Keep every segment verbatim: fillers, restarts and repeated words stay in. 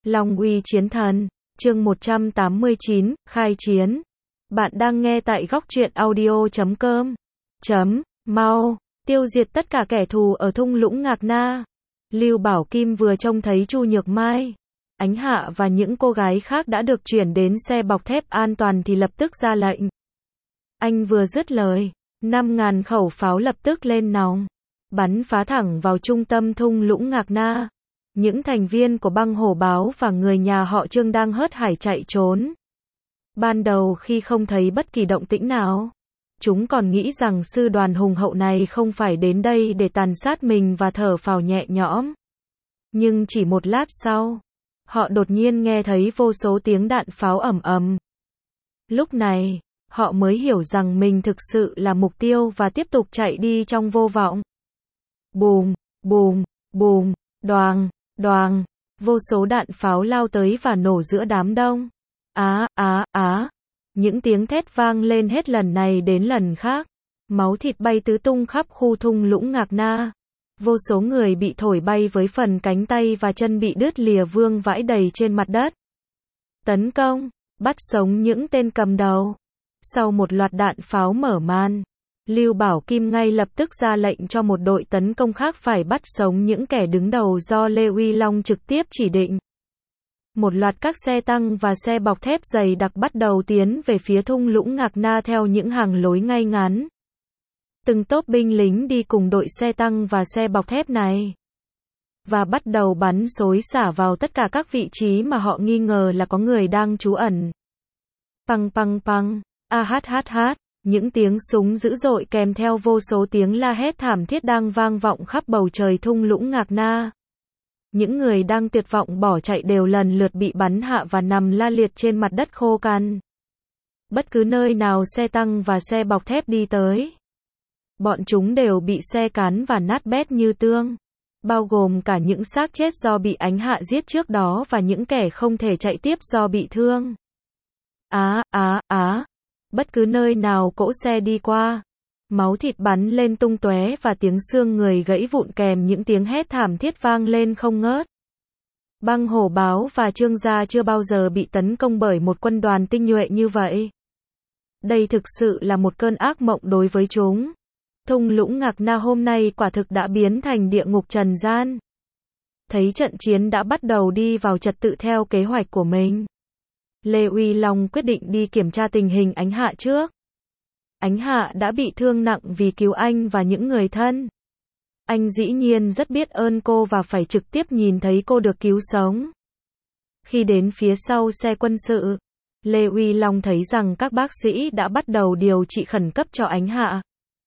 Long uy chiến thần, chương một trăm tám mươi chín, khai chiến. Bạn đang nghe tại góc truyện audio chấm com. Chấm, mau, tiêu diệt tất cả kẻ thù ở thung lũng Ngạc Na. Lưu Bảo Kim vừa trông thấy Chu Nhược Mai, Ánh Hạ và những cô gái khác đã được chuyển đến xe bọc thép an toàn thì lập tức ra lệnh. Anh vừa dứt lời, năm ngàn khẩu pháo lập tức lên nòng, bắn phá thẳng vào trung tâm thung lũng Ngạc Na. Những thành viên của băng hổ báo và người nhà họ Trương đang hớt hải chạy trốn. Ban đầu khi không thấy bất kỳ động tĩnh nào, chúng còn nghĩ rằng sư đoàn hùng hậu này không phải đến đây để tàn sát mình và thở phào nhẹ nhõm. Nhưng chỉ một lát sau, họ đột nhiên nghe thấy vô số tiếng đạn pháo ầm ầm. Lúc này, họ mới hiểu rằng mình thực sự là mục tiêu và tiếp tục chạy đi trong vô vọng. Bùm, bùm, bùm, đoàng, đoàng, vô số đạn pháo lao tới và nổ giữa đám đông. Á, á, á, những tiếng thét vang lên hết lần này đến lần khác. Máu thịt bay tứ tung khắp khu thung lũng Ngạc Na. Vô số người bị thổi bay với phần cánh tay và chân bị đứt lìa vương vãi đầy trên mặt đất. Tấn công, bắt sống những tên cầm đầu. Sau một loạt đạn pháo mở màn, Lưu Bảo Kim ngay lập tức ra lệnh cho một đội tấn công khác phải bắt sống những kẻ đứng đầu do Lê Uy Long trực tiếp chỉ định. Một loạt các xe tăng và xe bọc thép dày đặc bắt đầu tiến về phía thung lũng Ngạc Na theo những hàng lối ngay ngắn. Từng tốp binh lính đi cùng đội xe tăng và xe bọc thép này, và bắt đầu bắn xối xả vào tất cả các vị trí mà họ nghi ngờ là có người đang trú ẩn. Păng păng păng, a hát hát hát, những tiếng súng dữ dội kèm theo vô số tiếng la hét thảm thiết đang vang vọng khắp bầu trời thung lũng Ngạc Na. Những người đang tuyệt vọng bỏ chạy đều lần lượt bị bắn hạ và nằm la liệt trên mặt đất khô cằn. Bất cứ nơi nào xe tăng và xe bọc thép đi tới, bọn chúng đều bị xe cán và nát bét như tương, bao gồm cả những xác chết do bị Ánh Hạ giết trước đó và những kẻ không thể chạy tiếp do bị thương. Á, á, á, bất cứ nơi nào cỗ xe đi qua, máu thịt bắn lên tung tóe và tiếng xương người gãy vụn kèm những tiếng hét thảm thiết vang lên không ngớt. Băng hổ báo và Trương gia chưa bao giờ bị tấn công bởi một quân đoàn tinh nhuệ như vậy. Đây thực sự là một cơn ác mộng đối với chúng. Thung lũng Ngạc Na hôm nay quả thực đã biến thành địa ngục trần gian. Thấy trận chiến đã bắt đầu đi vào trật tự theo kế hoạch của mình, Lê Uy Long quyết định đi kiểm tra tình hình Ánh Hạ trước. Ánh Hạ đã bị thương nặng vì cứu anh và những người thân. Anh dĩ nhiên rất biết ơn cô và phải trực tiếp nhìn thấy cô được cứu sống. Khi đến phía sau xe quân sự, Lê Uy Long thấy rằng các bác sĩ đã bắt đầu điều trị khẩn cấp cho Ánh Hạ.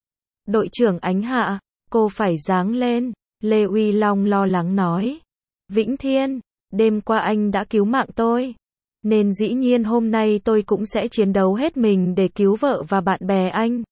Đội trưởng Ánh Hạ, cô phải ráng lên, Lê Uy Long lo lắng nói. Vĩnh Thiên, đêm qua anh đã cứu mạng tôi, nên dĩ nhiên hôm nay tôi cũng sẽ chiến đấu hết mình để cứu vợ và bạn bè anh.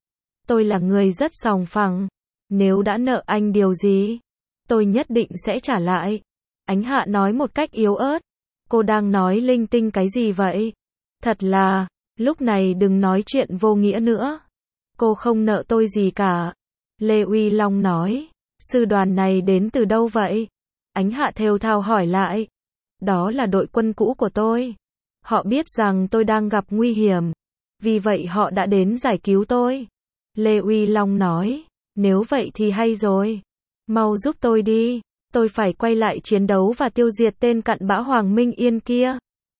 Tôi là người rất sòng phẳng, nếu đã nợ anh điều gì, tôi nhất định sẽ trả lại. Ánh Hạ nói một cách yếu ớt. Cô đang nói linh tinh cái gì vậy? Thật là, lúc này đừng nói chuyện vô nghĩa nữa. Cô không nợ tôi gì cả. Lê Uy Long nói. Sư đoàn này đến từ đâu vậy? Ánh Hạ thều thào hỏi lại. Đó là đội quân cũ của tôi. Họ biết rằng tôi đang gặp nguy hiểm, vì vậy họ đã đến giải cứu tôi. Lê Uy Long nói. Nếu vậy thì hay rồi. Mau giúp tôi đi. Tôi phải quay lại chiến đấu và tiêu diệt tên cặn bã Hoàng Minh Yên kia.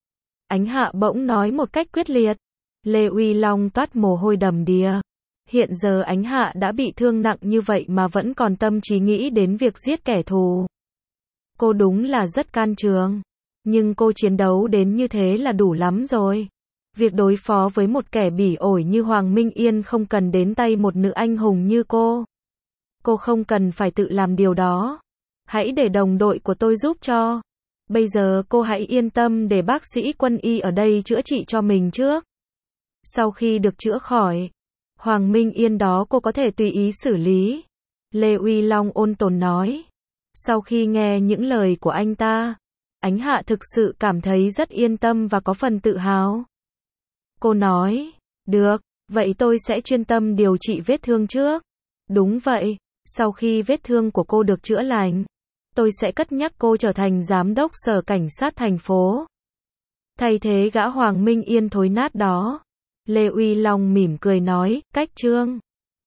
Ánh Hạ bỗng nói một cách quyết liệt. Lê Uy Long toát mồ hôi đầm đìa. Hiện giờ Ánh Hạ đã bị thương nặng như vậy mà vẫn còn tâm trí nghĩ đến việc giết kẻ thù. Cô đúng là rất can trường. Nhưng cô chiến đấu đến như thế là đủ lắm rồi. Việc đối phó với một kẻ bỉ ổi như Hoàng Minh Yên không cần đến tay một nữ anh hùng như cô. Cô không cần phải tự làm điều đó. Hãy để đồng đội của tôi giúp cho. Bây giờ cô hãy yên tâm để bác sĩ quân y ở đây chữa trị cho mình trước. Sau khi được chữa khỏi, Hoàng Minh Yên đó cô có thể tùy ý xử lý. Lê Uy Long ôn tồn nói. Sau khi nghe những lời của anh ta, Ánh Hạ thực sự cảm thấy rất yên tâm và có phần tự hào. Cô nói, được, vậy tôi sẽ chuyên tâm điều trị vết thương trước. Đúng vậy, sau khi vết thương của cô được chữa lành, tôi sẽ cất nhắc cô trở thành giám đốc sở cảnh sát thành phố. Thay thế gã Hoàng Minh Yên thối nát đó. Lê Uy Long mỉm cười nói, cách Trương